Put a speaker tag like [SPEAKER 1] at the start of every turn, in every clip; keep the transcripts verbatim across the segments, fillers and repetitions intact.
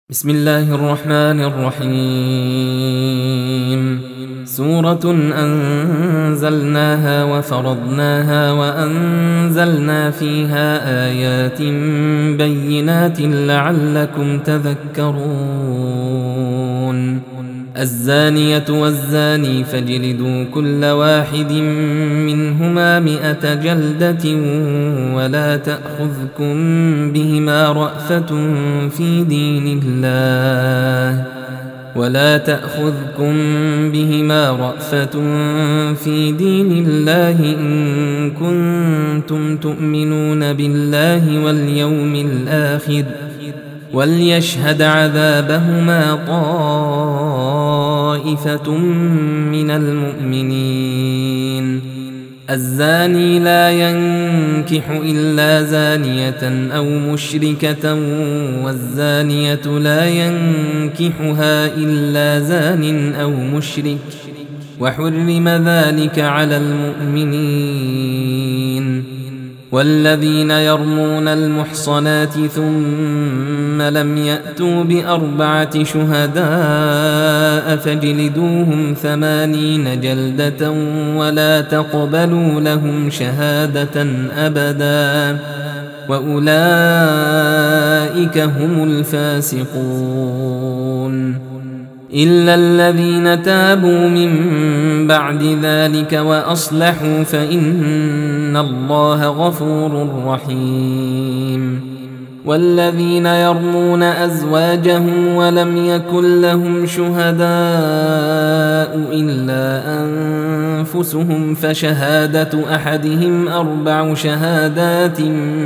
[SPEAKER 1] بسم الله الرحمن الرحيم. سورة أنزلناها وفرضناها وأنزلنا فيها آيات بينات لعلكم تذكرون. الزانية والزاني فاجلدوا كل واحد منهما مئة جلدة ولا تأخذكم بهما رأفة في دين الله ولا تأخذكم بهما رأفة في دين الله إن كنتم تؤمنون بالله واليوم الآخر وليشهد عذابهما طائفة من المؤمنين. الزاني لا ينكح إلا زانية أو مشركة والزانية لا ينكحها إلا زان أو مشرك وحرم ذلك على المؤمنين. والذين يرمون المحصنات ثم لم يأتوا بأربعة شهداء فاجلدوهم ثمانين جلدة ولا تقبلوا لهم شهادة أبدا وأولئك هم الفاسقون. إلا الذين تابوا من بعد ذلك وأصلحوا فإن الله غفور رحيم. والذين يرمون أزواجهم ولم يكن لهم شهداء إلا أنفسهم فشهادة أحدهم أربع شهادات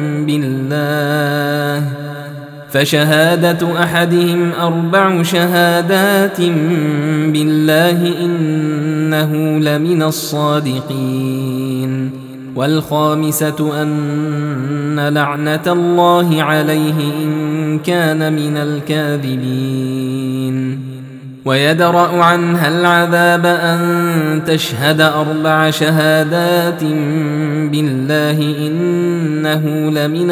[SPEAKER 1] بالله فشهادة أحدهم أربع شهادات بالله إنه لمن الصادقين. والخامسة أن لعنة الله عليه إن كان من الكاذبين. ويدرأ عنها العذاب أن تشهد أربع شهادات بالله إنه لمن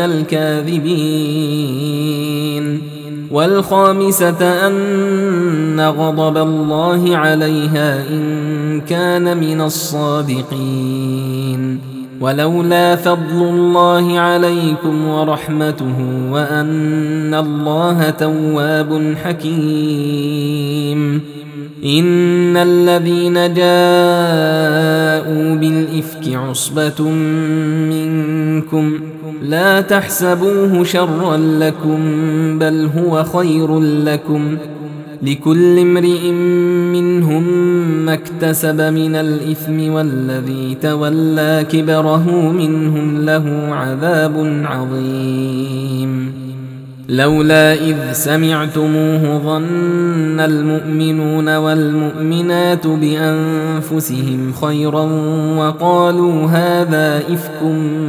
[SPEAKER 1] الكاذبين. والخامسة أن غضب الله عليها إن كان من الصادقين. ولولا فضل الله عليكم ورحمته وأن الله تواب حكيم. إن الذين جاءوا بالإفك عصبة منكم لا تحسبوه شرا لكم بل هو خير لكم لكل امرئ منهم ما اكتسب من الإثم والذي تولى كبره منهم له عذاب عظيم. لولا إذ سمعتموه ظن المؤمنون والمؤمنات بأنفسهم خيرا وقالوا هذا إفك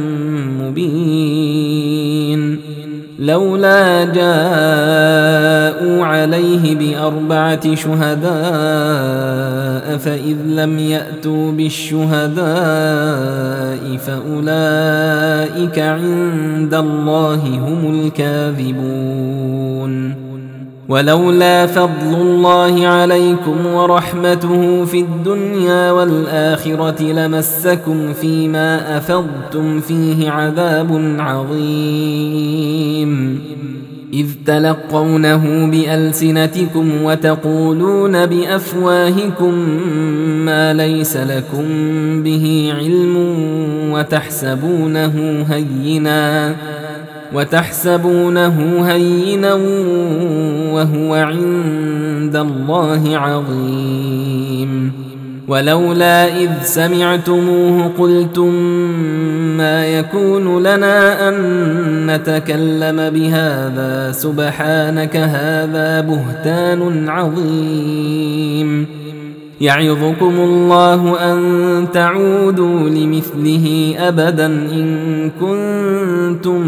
[SPEAKER 1] مبين. لولا جاءوا عليه بأربعة شهداء فإذ لم يأتوا بالشهداء فأولئك عند الله هم الكاذبون. ولولا فضل الله عليكم ورحمته في الدنيا والآخرة لمسكم فيما أفضتم فيه عذاب عظيم. إذ تلقونه بألسنتكم وتقولون بأفواهكم ما ليس لكم به علم وتحسبونه هينا وتحسبونه هينا وهو عند الله عظيم. ولولا إذ سمعتموه قلتم ما يكون لنا أن نتكلم بهذا سبحانك هذا بهتان عظيم. يعظكم الله أن تعودوا لمثله أبدا إن كنتم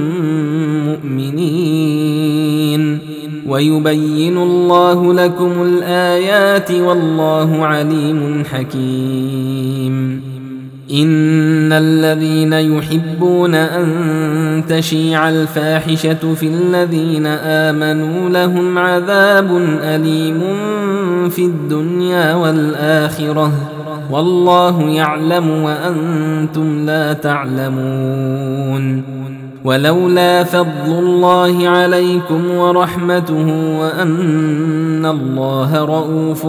[SPEAKER 1] مؤمنين. ويبين الله لكم الآيات والله عليم حكيم. إن الذين يحبون أن تشيع الفاحشة في الذين آمنوا لهم عذاب أليم في الدنيا والآخرة والله يعلم وأنتم لا تعلمون. ولولا فضل الله عليكم ورحمته وأن الله رؤوف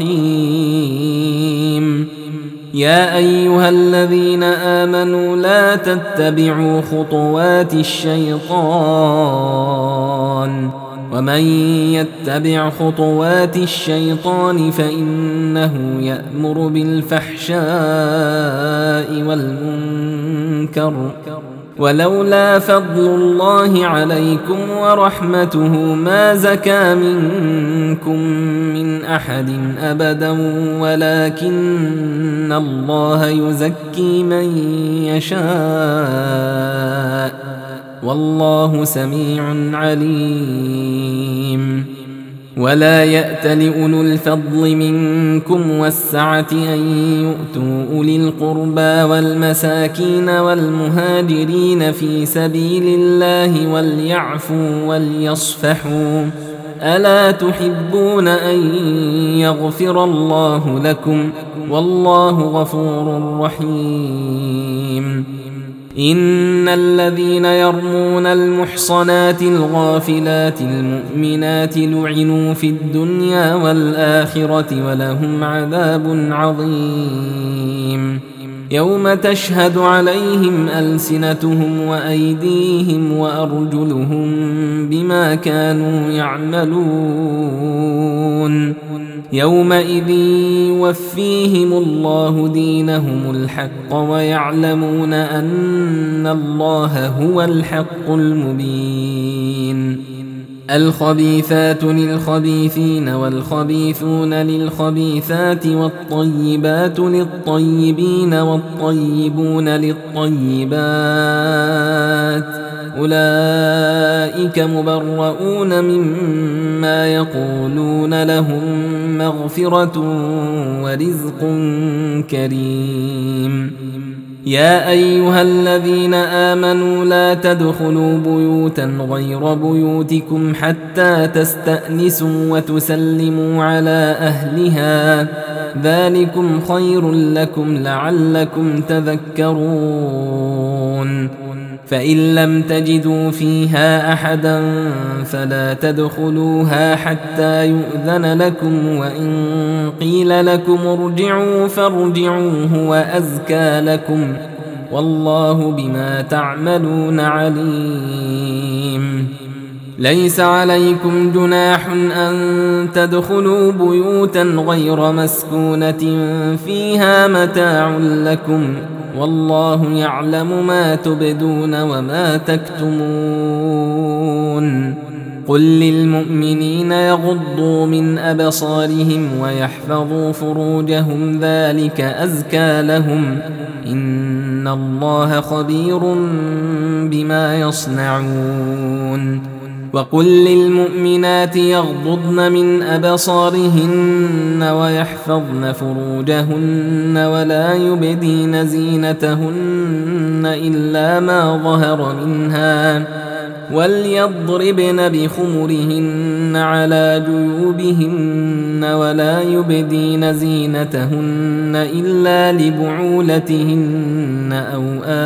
[SPEAKER 1] رحيم. يا أيها الذين آمنوا لا تتبعوا خطوات الشيطان ومن يتبع خطوات الشيطان فإنه يأمر بالفحشاء والمنكر ولولا فضل الله عليكم ورحمته ما زكى منكم من أحد أبدا ولكن الله يزكي من يشاء والله سميع عليم. ولا يأتل أولو الفضل منكم والسعة أن يؤتوا أولي القربى والمساكين والمهاجرين في سبيل الله وليعفوا وليصفحوا ألا تحبون أن يغفر الله لكم والله غفور رحيم. إن الذين يرمون المحصنات الغافلات المؤمنات لعنوا في الدنيا والآخرة ولهم عذاب عظيم. يوم تشهد عليهم ألسنتهم وأيديهم وأرجلهم بما كانوا يعملون يومئذ يوفيهم الله دينهم الحق ويعلمون أن الله هو الحق المبين. الخبيثات للخبيثين والخبيثون للخبيثات والطيبات للطيبين والطيبون للطيبات أولئك مبرؤون مما يقولون لهم مغفرة ورزق كريم. يا أيها الذين آمنوا لا تدخلوا بيوتا غير بيوتكم حتى تستأنسوا وتسلموا على أهلها ذلكم خير لكم لعلكم تذكرون. فإن لم تجدوا فيها أحدا فلا تدخلوها حتى يؤذن لكم وإن قيل لكم ارجعوا فارجعوا هو أزكى لكم والله بما تعملون عليم. ليس عليكم جناح أن تدخلوا بيوتا غير مسكونة فيها متاع لكم والله يعلم ما تبدون وما تكتمون. قل للمؤمنين يغضوا من أبصارهم ويحفظوا فروجهم ذلك أزكى لهم إن الله خبير بما يصنعون. وقل للمؤمنات يغضضن من أبصارهن ويحفظن فروجهن ولا يبدين زينتهن إلا ما ظهر منها وليضربن بخمرهن على جيوبهن ولا يبدين زينتهن إلا لبعولتهن أو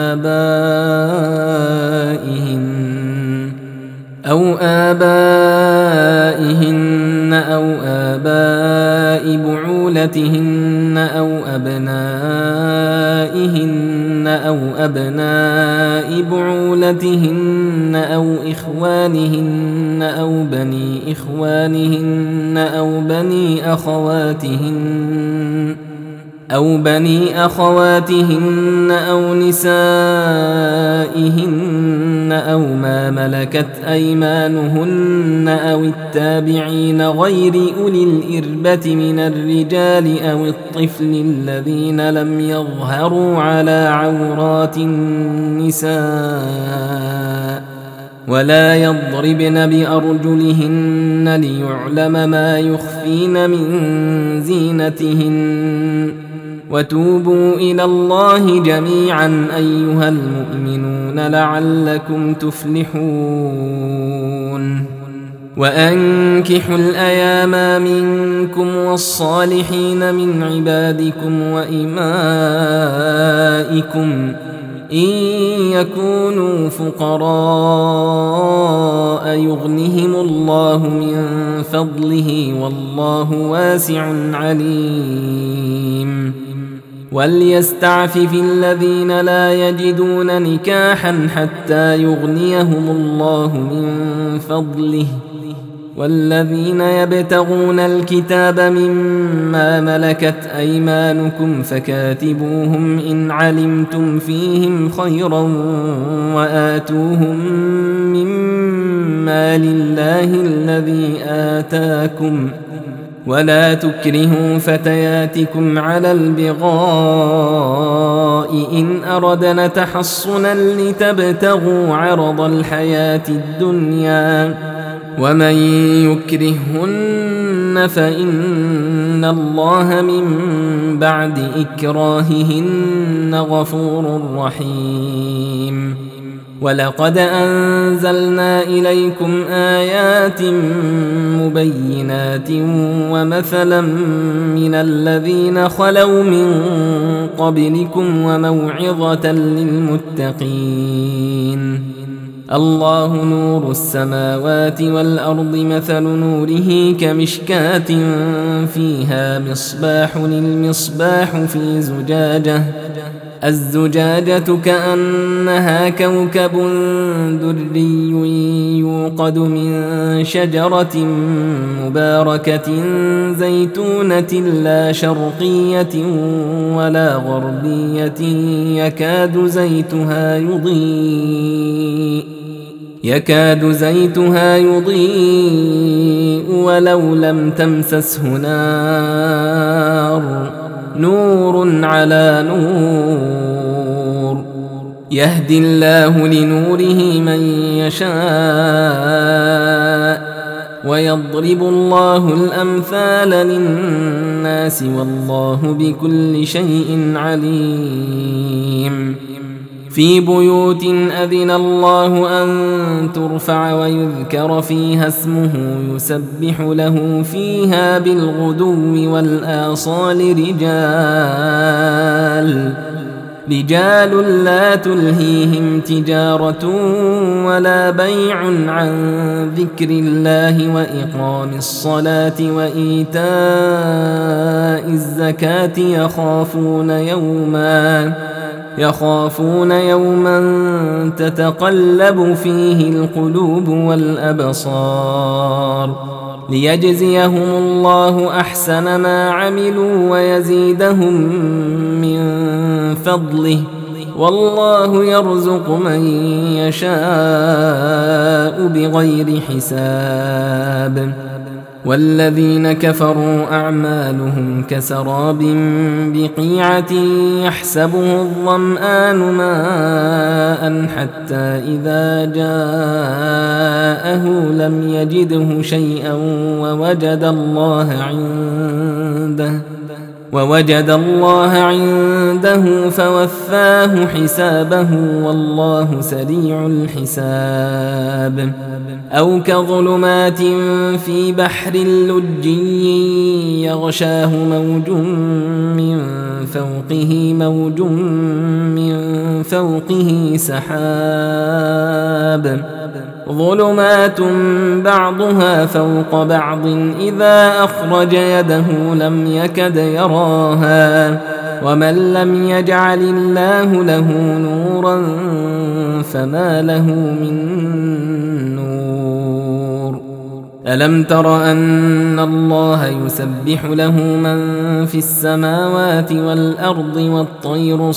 [SPEAKER 1] آبائهن أو آبائهن أو آباء بعولتهن أو أبنائهن أو أبناء بعولتهن أو إخوانهن أو بني إخوانهن أو بني أخواتهن أو بني أخواتهن أو نسائهن أو ما ملكت أيمانهن أو التابعين غير أولي الإربة من الرجال أو الطفل الذين لم يظهروا على عورات النساء ولا يضربن بأرجلهن ليعلم ما يخفين من زينتهن وتوبوا إلى الله جميعا أيها المؤمنون لعلكم تفلحون وأنكحوا الأيام منكم والصالحين من عبادكم وإمائكم إن يكونوا فقراء يغنهم الله من فضله والله واسع عليم وليستعفف الذين لا يجدون نكاحا حتى يغنيهم الله من فضله والذين يبتغون الكتاب مما ملكت أيمانكم فكاتبوهم إن علمتم فيهم خيرا وآتوهم مما لله الذي آتاكم ولا تكرهوا فتياتكم على البغاء إن أردنا تحصنا لتبتغوا عرض الحياة الدنيا ومن يكرهن فإن الله من بعد إكراههن غفور رحيم ولقد أنزلنا إليكم آيات مبينات ومثلا من الذين خلوا من قبلكم وموعظة للمتقين الله نور السماوات والأرض مثل نوره كمشكاة فيها مصباح المصباح في زجاجة الزجاجة كأنها كوكب دري يوقد من شجرة مباركة زيتونة لا شرقية ولا غربية يكاد زيتها يضيء يكاد زيتها يضيء ولو لم تمسسه نار نور على نور يهدي الله لنوره من يشاء ويضرب الله الأمثال للناس والله بكل شيء عليم في بيوت أذن الله أن ترفع ويذكر فيها اسمه يسبح له فيها بالغدو والآصال رجال رجال لا تلهيهم تجارة ولا بيع عن ذكر الله وإقام الصلاة وإيتاء الزكاة يخافون يوما يخافون يوما تتقلب فيه القلوب والأبصار ليجزيهم الله أحسن ما عملوا ويزيدهم من فضله والله يرزق من يشاء بغير حساب والذين كفروا أعمالهم كسراب بقيعة يحسبه الظمآن ماء حتى إذا جاءه لم يجده شيئا ووجد الله عنده ووجد الله عنده فوفاه حسابه والله سريع الحساب أو كظلمات في بحر لجي يغشاه موج من فوقه موج من فوقه سحاب ظلمات بعضها فوق بعض إذا أخرج يده لم يكد يراها ومن لم يجعل الله له نورا فما له من نور ألم تر أن الله يسبح له من في السماوات والأرض والطير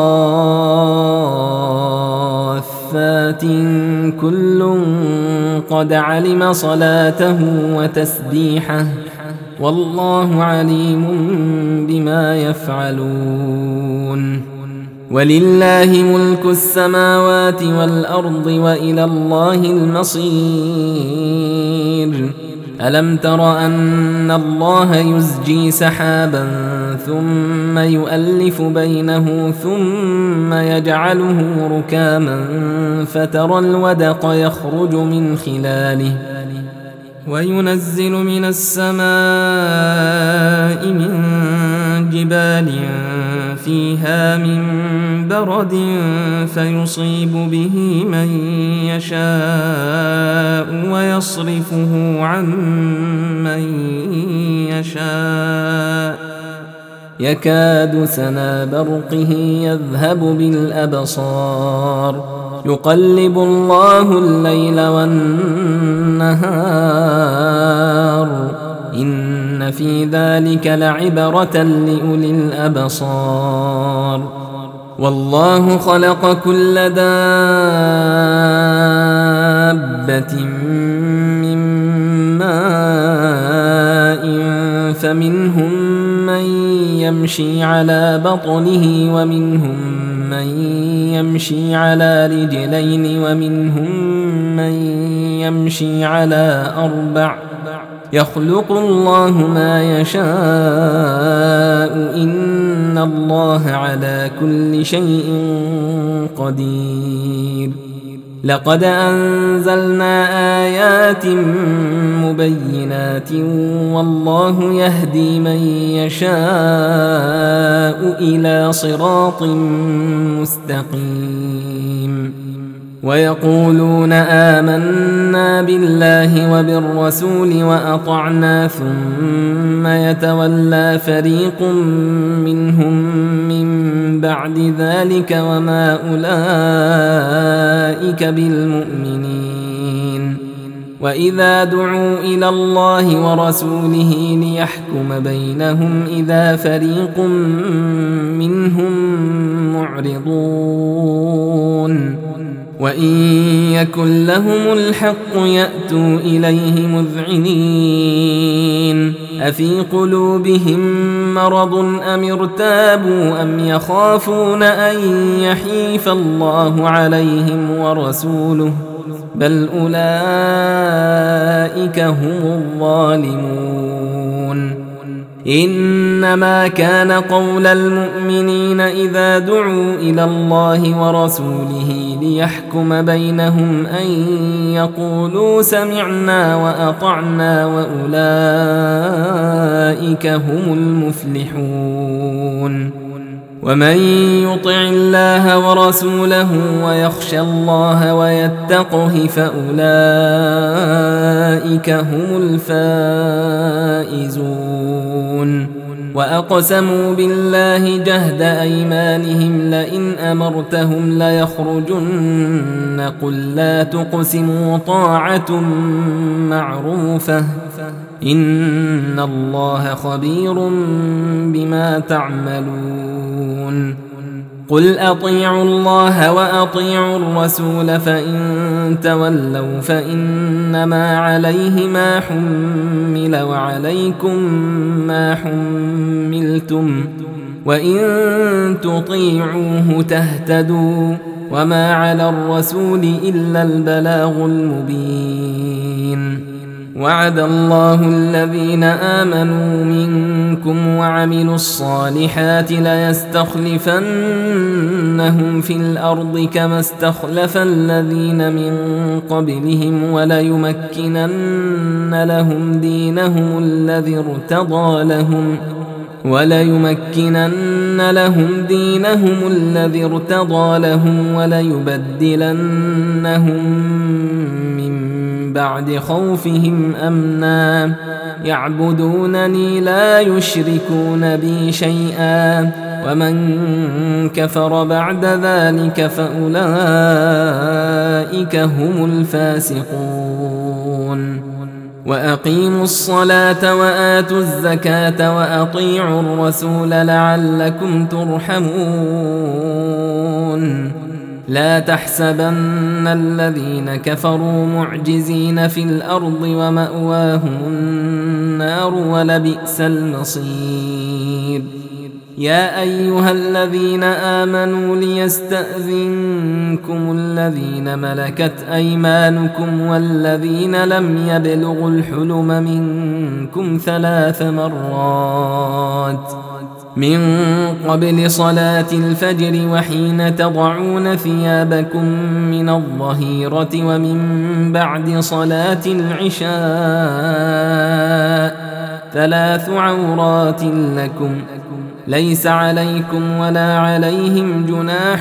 [SPEAKER 1] صافات كل قد علم صلاته وتسبيحه والله عليم بما يفعلون ولله ملك السماوات والأرض وإلى الله المصير ألم تر أن الله يزجي سحابا ثم يؤلف بينه ثم يجعله ركاما فترى الودق يخرج من خلاله وينزل من السماء من جبال فيها من برد فيصيب به من يشاء ويصرفه عن من يشاء يكاد سنا برقه يذهب بالأبصار يقلب الله الليل والنهار إن في ذلك لعبرة لأولي الأبصار والله خلق كل دابة من ماء فمنهم من يمشي على بطنه ومنهم من يمشي على رجلين ومنهم من يمشي على أربع يخلق الله ما يشاء إن الله على كل شيء قدير لقد أنزلنا آيات مبينات والله يهدي من يشاء إلى صراط مستقيم ويقولون آمنا بالله وبالرسول وأطعنا ثم يتولى فريق منهم من بعد ذلك وما أولئك بالمؤمنين وإذا دعوا إلى الله ورسوله ليحكم بينهم إذا فريق منهم معرضون وإن يكن لهم الحق يأتوا إليه مذعنين أفي قلوبهم مرض أم ارتابوا أم يخافون أن يحيف الله عليهم ورسوله بل أولئك هم الظالمون إنما كان قول المؤمنين إذا دعوا إلى الله ورسوله ليحكم بينهم أن يقولوا سمعنا وأطعنا وأولئك هم المفلحون ومن يطع الله ورسوله ويخشى الله ويتقه فأولئك هم الفائزون وأقسموا بالله جهد أيمانهم لئن أمرتهم ليخرجن قل لا تقسموا طاعة معروفة إن الله خبير بما تعملون قل أطيعوا الله وأطيعوا الرسول فإن تولوا فإنما عليه ما حمل وعليكم ما حملتم وإن تطيعوه تهتدوا وما على الرسول إلا البلاغ المبين وعد الله الذين آمنوا منكم وعملوا الصالحات ليستخلفنهم في الأرض كما استخلف الذين من قبلهم وليمكنن لهم دينهم الذي ارتضى لهم وليمكنن لهم دينهم الذي ارتضى لهم وليبدلنهم من بعد خوفهم أمنا يعبدونني لا يشركون بي شيئا ومن كفر بعد ذلك فأولئك هم الفاسقون وأقيموا الصلاة وآتوا الزكاة وأطيعوا الرسول لعلكم ترحمون لا تحسبن الذين كفروا معجزين في الأرض ومأواهم النار ولبئس المصير يا أيها الذين آمنوا ليستأذنكم الذين ملكت أيمانكم والذين لم يبلغوا الحلم منكم ثلاث مرات من قبل صلاة الفجر وحين تضعون ثيابكم من الظهيرة ومن بعد صلاة العشاء ثلاث عورات لكم ليس عليكم ولا عليهم جناح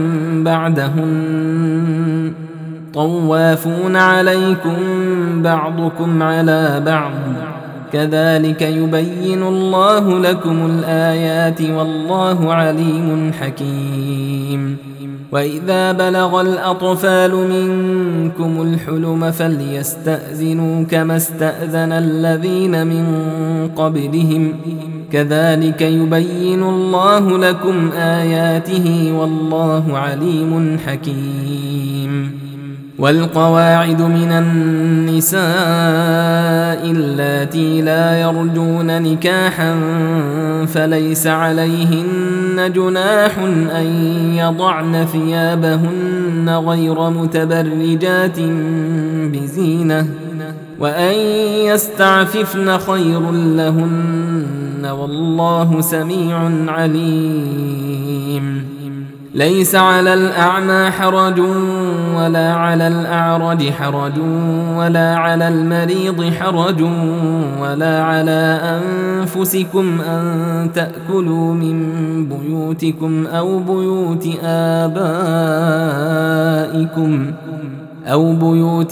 [SPEAKER 1] بعدهن طوافون عليكم بعضكم على بعض كذلك يبين الله لكم الآيات والله عليم حكيم وإذا بلغ الأطفال منكم الحلم فليستأذنوا كما استأذن الذين من قبلهم كذلك يبين الله لكم آياته والله عليم حكيم والقواعد من النساء اللاتي لا يرجون نكاحا فليس عليهن جناح أن يضعن ثيابهن غير متبرجات بزينة وأن يستعففن خير لهن والله سميع عليم ليس على الأعمى حرج ولا على الأعرج حرج ولا على المريض حرج ولا على أنفسكم أن تأكلوا من بيوتكم أو بيوت آبائكم أو بيوت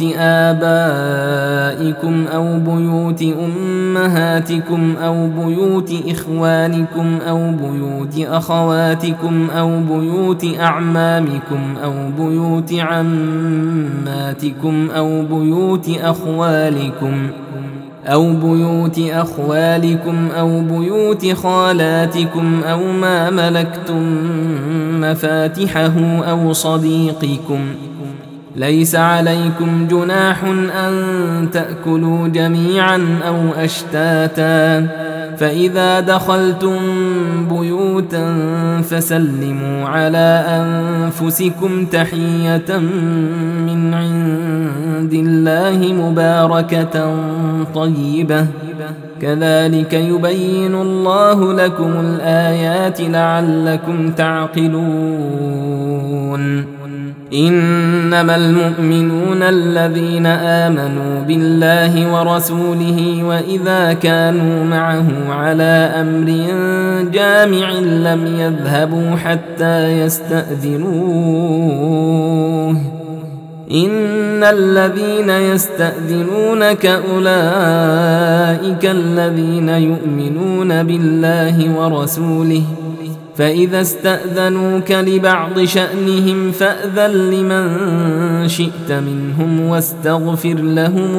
[SPEAKER 1] آبائكم أو بيوت أمهاتكم أو بيوت إخوانكم أو بيوت أخواتكم أو بيوت أعمامكم أو بيوت عماتكم أو بيوت أخوالكم أو بيوت أخوالكم أو بيوت خالاتكم أو ما ملكتم مفاتحه أو صديقكم ليس عليكم جناح أن تأكلوا جميعا أو أشتاتا فإذا دخلتم بيوتا فسلموا على أنفسكم تحية من عند الله مباركة طيبة كذلك يبين الله لكم الآيات لعلكم تعقلون إنما المؤمنون الذين آمنوا بالله ورسوله وإذا كانوا معه على أمر جامع لم يذهبوا حتى يستأذنوه إن الذين يستأذنونك أولئك الذين يؤمنون بالله ورسوله فإذا استأذنوك لبعض شأنهم فأذن لمن شئت منهم واستغفر لهم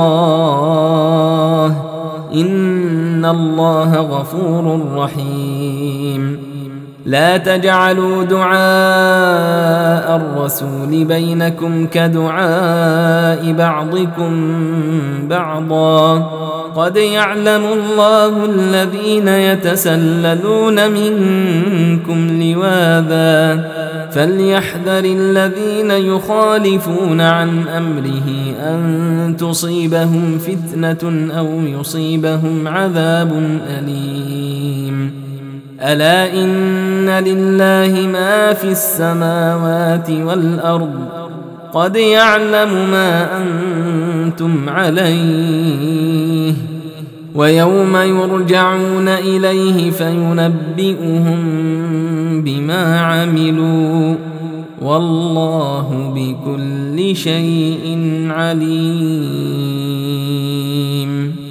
[SPEAKER 1] الله إن الله غفور رحيم لا تجعلوا دعاء الرسول بينكم كدعاء بعضكم بعضا قد يعلم الله الذين يتسللون منكم لواذا فليحذر الذين يخالفون عن أمره أن تصيبهم فتنة أو يصيبهم عذاب أليم ألا إن لله ما في السماوات والأرض قد يعلم ما أنتم عليه ويوم يرجعون إليه فينبئهم بما عملوا والله بكل شيء عليم.